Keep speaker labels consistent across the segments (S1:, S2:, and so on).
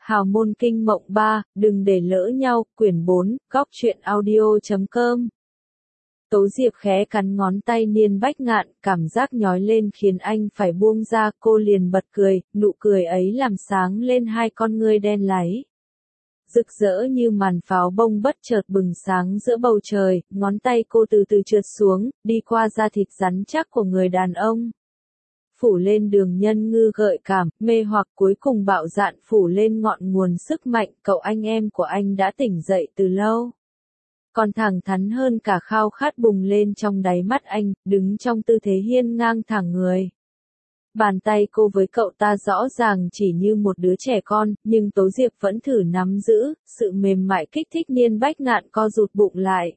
S1: Hào môn kinh mộng 3, đừng để lỡ nhau, quyển 4, góc truyện audio.com. Tố Diệp khẽ cắn ngón tay Niên Bách Ngạn, cảm giác nhói lên khiến anh phải buông ra, cô liền bật cười, nụ cười ấy làm sáng lên hai con ngươi đen láy. Rực rỡ như màn pháo bông bất chợt bừng sáng giữa bầu trời, ngón tay cô từ từ trượt xuống, đi qua da thịt rắn chắc của người đàn ông. Phủ lên đường nhân ngư gợi cảm, mê hoặc cuối cùng bạo dạn phủ lên ngọn nguồn sức mạnh, cậu anh em của anh đã tỉnh dậy từ lâu. Còn thẳng thắn hơn cả khao khát bùng lên trong đáy mắt anh, đứng trong tư thế hiên ngang thẳng người. Bàn tay cô với cậu ta rõ ràng chỉ như một đứa trẻ con, nhưng Tố Diệp vẫn thử nắm giữ, sự mềm mại kích thích Niên Bách Ngạn co rụt bụng lại.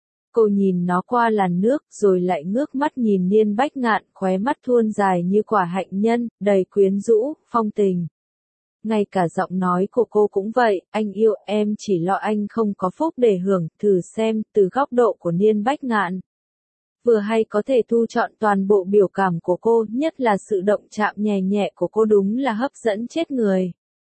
S1: Cô nhìn nó qua làn nước, rồi lại ngước mắt nhìn Niên Bách Ngạn, khóe mắt thuôn dài như quả hạnh nhân, đầy quyến rũ, phong tình. Ngay cả giọng nói của cô cũng vậy, anh yêu em chỉ lo anh không có phúc để hưởng, thử xem, từ góc độ của Niên Bách Ngạn. Vừa hay có thể thu trọn toàn bộ biểu cảm của cô, nhất là sự động chạm nhẹ nhẹ của cô đúng là hấp dẫn chết người.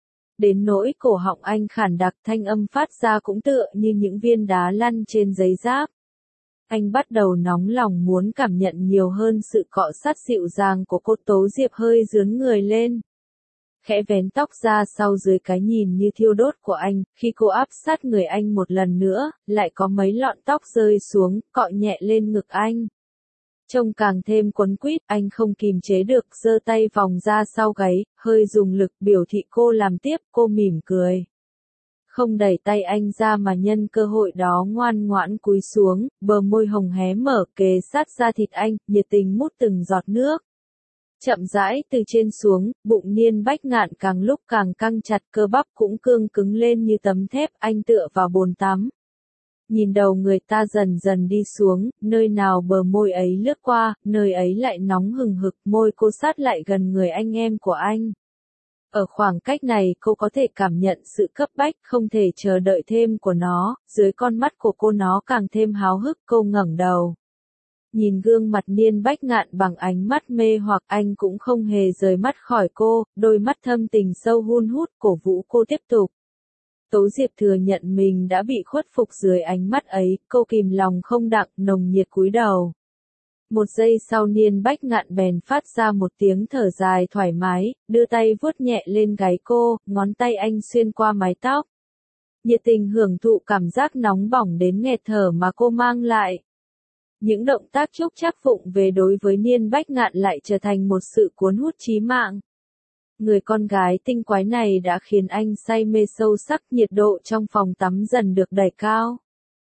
S1: Đến nỗi cổ họng anh khản đặc, thanh âm phát ra cũng tựa như những viên đá lăn trên giấy giáp. Anh bắt đầu nóng lòng muốn cảm nhận nhiều hơn sự cọ sát dịu dàng của cô. Tố Diệp hơi rướn người lên. Khẽ vén tóc ra sau dưới cái nhìn như thiêu đốt của anh, khi cô áp sát người anh một lần nữa, lại có mấy lọn tóc rơi xuống, cọ nhẹ lên ngực anh. Trông càng thêm quấn quýt, anh không kìm chế được, giơ tay vòng ra sau gáy, hơi dùng lực biểu thị cô làm tiếp, cô mỉm cười. Không đẩy tay anh ra mà nhân cơ hội đó ngoan ngoãn cúi xuống, bờ môi hồng hé mở kề sát da thịt anh, nhiệt tình mút từng giọt nước. Chậm rãi từ trên xuống, bụng Niên Bách Ngạn càng lúc càng căng chặt, cơ bắp cũng cương cứng lên như tấm thép, anh tựa vào bồn tắm. Nhìn đầu người ta dần dần đi xuống, nơi nào bờ môi ấy lướt qua, nơi ấy lại nóng hừng hực, môi cô sát lại gần người anh em của anh. Ở khoảng cách này cô có thể cảm nhận sự cấp bách, không thể chờ đợi thêm của nó, dưới con mắt của cô nó càng thêm háo hức, cô ngẩng đầu. Nhìn gương mặt Niên Bách Ngạn bằng ánh mắt mê hoặc, anh cũng không hề rời mắt khỏi cô, đôi mắt thâm tình sâu hun hút, cổ vũ cô tiếp tục. Tố Diệp thừa nhận mình đã bị khuất phục dưới ánh mắt ấy, cô kìm lòng không đặng, nồng nhiệt cúi đầu. Một giây sau Niên Bách Ngạn bèn phát ra một tiếng thở dài thoải mái, đưa tay vuốt nhẹ lên gáy cô, ngón tay anh xuyên qua mái tóc. Nhiệt tình hưởng thụ cảm giác nóng bỏng đến nghẹt thở mà cô mang lại. Những động tác chúc chắc vụng về đối với Niên Bách Ngạn lại trở thành một sự cuốn hút chí mạng. Người con gái tinh quái này đã khiến anh say mê sâu sắc, nhiệt độ trong phòng tắm dần được đẩy cao.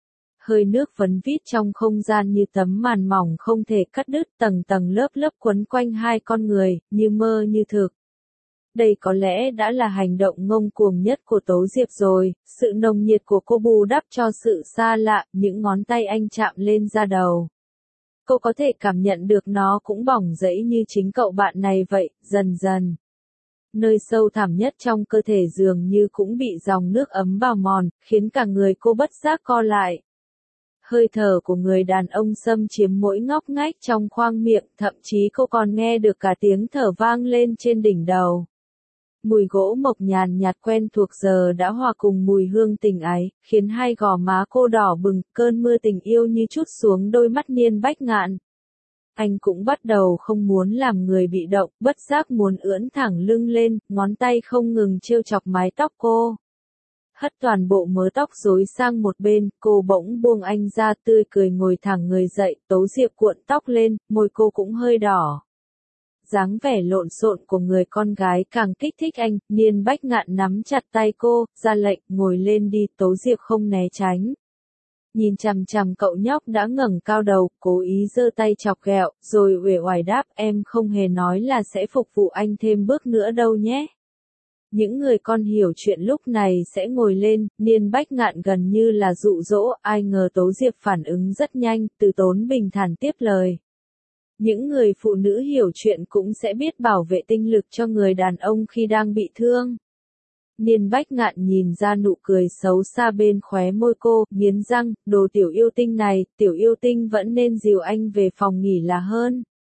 S1: Hơi nước vấn vít trong không gian như tấm màn mỏng không thể cắt đứt, tầng tầng lớp lớp quấn quanh hai con người, như mơ như thực. Đây có lẽ đã là hành động ngông cuồng nhất của Tố Diệp rồi, sự nồng nhiệt của cô bù đắp cho sự xa lạ, những ngón tay anh chạm lên da đầu. Cô có thể cảm nhận được nó cũng bỏng rẫy như chính cậu bạn này vậy, dần dần. Nơi sâu thẳm nhất trong cơ thể dường như cũng bị dòng nước ấm bào mòn, khiến cả người cô bất giác co lại. Hơi thở của người đàn ông xâm chiếm mỗi ngóc ngách trong khoang miệng, thậm chí cô còn nghe được cả tiếng thở vang lên trên đỉnh đầu. Mùi gỗ mộc nhàn nhạt quen thuộc giờ đã hòa cùng mùi hương tình ái, khiến hai gò má cô đỏ bừng, cơn mưa tình yêu như trút xuống đôi mắt Niên Bách Ngạn. Anh cũng bắt đầu không muốn làm người bị động, bất giác muốn ưỡn thẳng lưng lên, ngón tay không ngừng trêu chọc mái tóc cô. Hất toàn bộ mớ tóc rối sang một bên, cô bỗng buông anh ra, tươi cười ngồi thẳng người dậy, Tố Diệp cuộn tóc lên, môi cô cũng hơi đỏ. Dáng vẻ lộn xộn của người con gái càng kích thích anh, Niên Bách Ngạn nắm chặt tay cô, ra lệnh, ngồi lên đi, Tố Diệp không né tránh. Nhìn chằm chằm cậu nhóc đã ngẩng cao đầu, cố ý giơ tay chọc ghẹo, rồi uể oải đáp, em không hề nói là sẽ phục vụ anh thêm bước nữa đâu nhé. Những người con hiểu chuyện lúc này sẽ ngồi lên, Niên Bách Ngạn gần như là dụ dỗ, ai ngờ Tố Diệp phản ứng rất nhanh, từ tốn bình thản tiếp lời. Những người phụ nữ hiểu chuyện cũng sẽ biết bảo vệ tinh lực cho người đàn ông khi đang bị thương. Niên Bách Ngạn nhìn ra nụ cười xấu xa bên khóe môi cô, nghiến răng, đồ tiểu yêu tinh này, tiểu yêu tinh vẫn nên dìu anh về phòng nghỉ là hơn.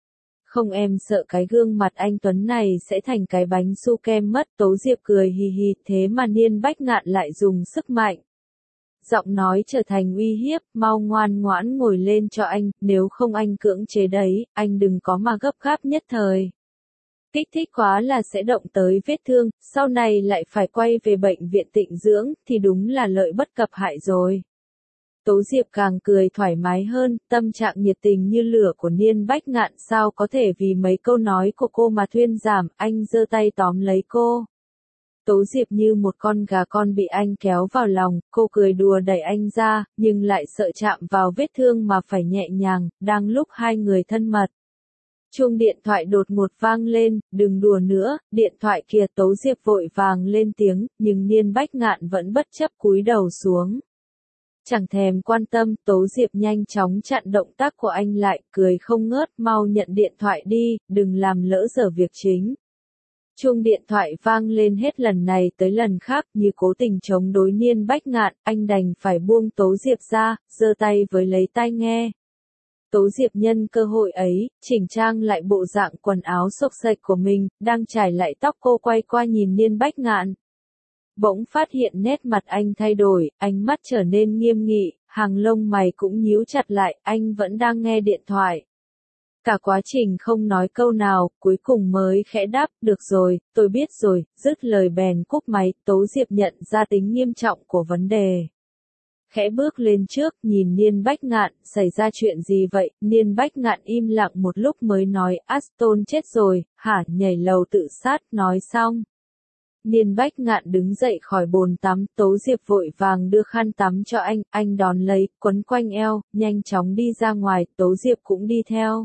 S1: Không, em sợ cái gương mặt anh Tuấn này sẽ thành cái bánh su kem mất. Tố Diệp cười hì hì, thế mà Niên Bách Ngạn lại dùng sức mạnh. Giọng nói trở thành uy hiếp, mau ngoan ngoãn ngồi lên cho anh, nếu không anh cưỡng chế đấy, anh đừng có mà gấp gáp nhất thời. Kích thích quá là sẽ động tới vết thương, sau này lại phải quay về bệnh viện tịnh dưỡng, thì đúng là lợi bất cập hại rồi. Tố Diệp càng cười thoải mái hơn, tâm trạng nhiệt tình như lửa của Niên Bách Ngạn sao có thể vì mấy câu nói của cô mà thuyên giảm, anh giơ tay tóm lấy cô. Tố Diệp như một con gà con bị anh kéo vào lòng, cô cười đùa đẩy anh ra, nhưng lại sợ chạm vào vết thương mà phải nhẹ nhàng, đang lúc hai người thân mật. Chuông điện thoại đột ngột vang lên, đừng đùa nữa, điện thoại kìa. Tố Diệp vội vàng lên tiếng, nhưng Niên Bách Ngạn vẫn bất chấp cúi đầu xuống. Chẳng thèm quan tâm, Tố Diệp nhanh chóng chặn động tác của anh lại, cười không ngớt, mau nhận điện thoại đi, đừng làm lỡ giờ việc chính. Chuông điện thoại vang lên hết lần này tới lần khác, như cố tình chống đối Niên Bách Ngạn, anh đành phải buông Tố Diệp ra, giơ tay với lấy tai nghe. Tố Diệp nhân cơ hội ấy, chỉnh trang lại bộ dạng quần áo xộc xệch của mình, đang trải lại tóc, cô quay qua nhìn Niên Bách Ngạn. Bỗng phát hiện nét mặt anh thay đổi, ánh mắt trở nên nghiêm nghị, hàng lông mày cũng nhíu chặt lại, anh vẫn đang nghe điện thoại. Cả quá trình không nói câu nào, cuối cùng mới khẽ đáp, được rồi, tôi biết rồi, dứt lời bèn cúp máy. Tố Diệp nhận ra tính nghiêm trọng của vấn đề. Khẽ bước lên trước, nhìn Niên Bách Ngạn, xảy ra chuyện gì vậy? Niên Bách Ngạn im lặng một lúc mới nói, Aston chết rồi, hả, nhảy lầu tự sát, nói xong. Niên Bách Ngạn đứng dậy khỏi bồn tắm, Tố Diệp vội vàng đưa khăn tắm cho anh đón lấy, quấn quanh eo, nhanh chóng đi ra ngoài, Tố Diệp cũng đi theo.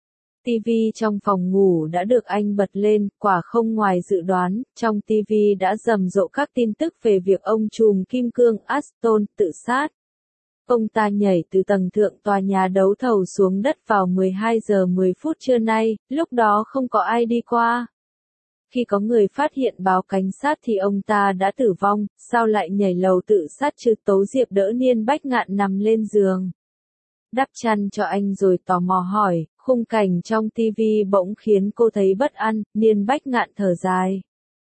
S1: TV trong phòng ngủ đã được anh bật lên, quả không ngoài dự đoán, trong TV đã rầm rộ các tin tức về việc ông trùm kim cương Aston tự sát. Ông ta nhảy từ tầng thượng tòa nhà đấu thầu xuống đất vào 12 giờ 10 phút trưa nay, lúc đó không có ai đi qua. Khi có người phát hiện báo cảnh sát thì ông ta đã tử vong, sao lại nhảy lầu tự sát chứ? Tố Diệp đỡ Niên Bách Ngạn nằm lên giường, đắp chăn cho anh rồi tò mò hỏi, khung cảnh trong TV bỗng khiến cô thấy bất an. Niên Bách Ngạn thở dài.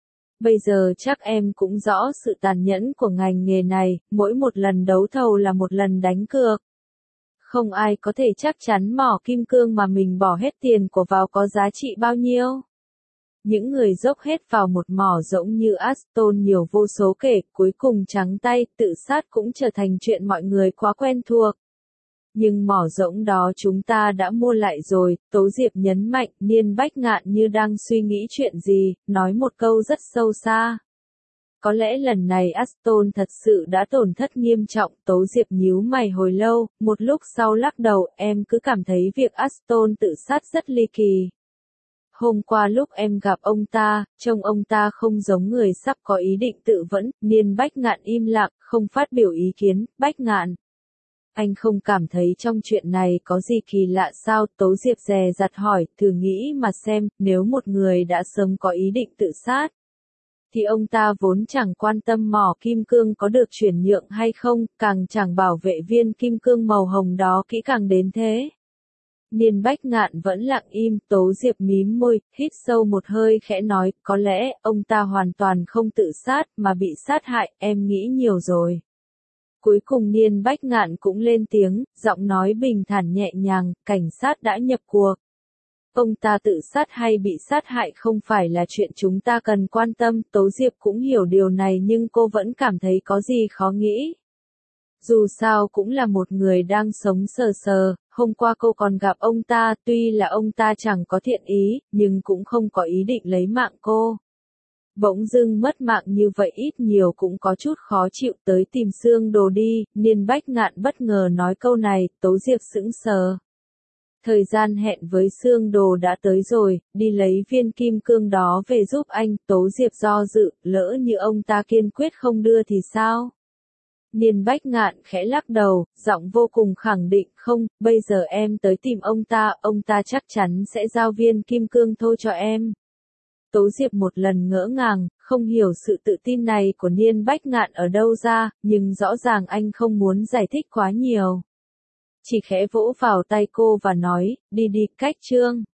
S1: Bây giờ chắc em cũng rõ sự tàn nhẫn của ngành nghề này, mỗi một lần đấu thầu là một lần đánh cược. Không ai có thể chắc chắn mỏ kim cương mà mình bỏ hết tiền của vào có giá trị bao nhiêu. Những người dốc hết vào một mỏ rỗng như Aston nhiều vô số kể, cuối cùng trắng tay, tự sát cũng trở thành chuyện mọi người quá quen thuộc. Nhưng mỏ rỗng đó chúng ta đã mua lại rồi, Tố Diệp nhấn mạnh. Niên Bách Ngạn như đang suy nghĩ chuyện gì, nói một câu rất sâu xa. Có lẽ lần này Aston thật sự đã tổn thất nghiêm trọng. Tố Diệp nhíu mày hồi lâu, một lúc sau lắc đầu, em cứ cảm thấy việc Aston tự sát rất ly kỳ. Hôm qua lúc em gặp ông ta, trông ông ta không giống người sắp có ý định tự vẫn. Niên Bách Ngạn im lặng, không phát biểu ý kiến. Bách Ngạn, anh không cảm thấy trong chuyện này có gì kỳ lạ sao? Tố Diệp dè dặt hỏi, thử nghĩ mà xem, nếu một người đã sớm có ý định tự sát, thì ông ta vốn chẳng quan tâm mỏ kim cương có được chuyển nhượng hay không, càng chẳng bảo vệ viên kim cương màu hồng đó kỹ càng đến thế. Niên Bách Ngạn vẫn lặng im. Tố Diệp mím môi, hít sâu một hơi khẽ nói, có lẽ ông ta hoàn toàn không tự sát mà bị sát hại, em nghĩ nhiều rồi. Cuối cùng Niên Bách Ngạn cũng lên tiếng, giọng nói bình thản nhẹ nhàng, cảnh sát đã nhập cuộc. Ông ta tự sát hay bị sát hại không phải là chuyện chúng ta cần quan tâm. Tố Diệp cũng hiểu điều này nhưng cô vẫn cảm thấy có gì khó nghĩ. Dù sao cũng là một người đang sống sờ sờ, hôm qua cô còn gặp ông ta, tuy là ông ta chẳng có thiện ý, nhưng cũng không có ý định lấy mạng cô. Bỗng dưng mất mạng như vậy ít nhiều cũng có chút khó chịu, tới tìm xương đồ đi. Niên Bách Ngạn bất ngờ nói câu này, Tố Diệp sững sờ. Thời gian hẹn với xương đồ đã tới rồi, đi lấy viên kim cương đó về giúp anh. Tố Diệp do dự, lỡ như ông ta kiên quyết không đưa thì sao? Niên Bách Ngạn khẽ lắc đầu, giọng vô cùng khẳng định, không, bây giờ em tới tìm ông ta chắc chắn sẽ giao viên kim cương thôi cho em. Tố Diệp một lần ngỡ ngàng, không hiểu sự tự tin này của Niên Bách Ngạn ở đâu ra, nhưng rõ ràng anh không muốn giải thích quá nhiều. Chỉ khẽ vỗ vào tay cô và nói, đi đi, cách chương.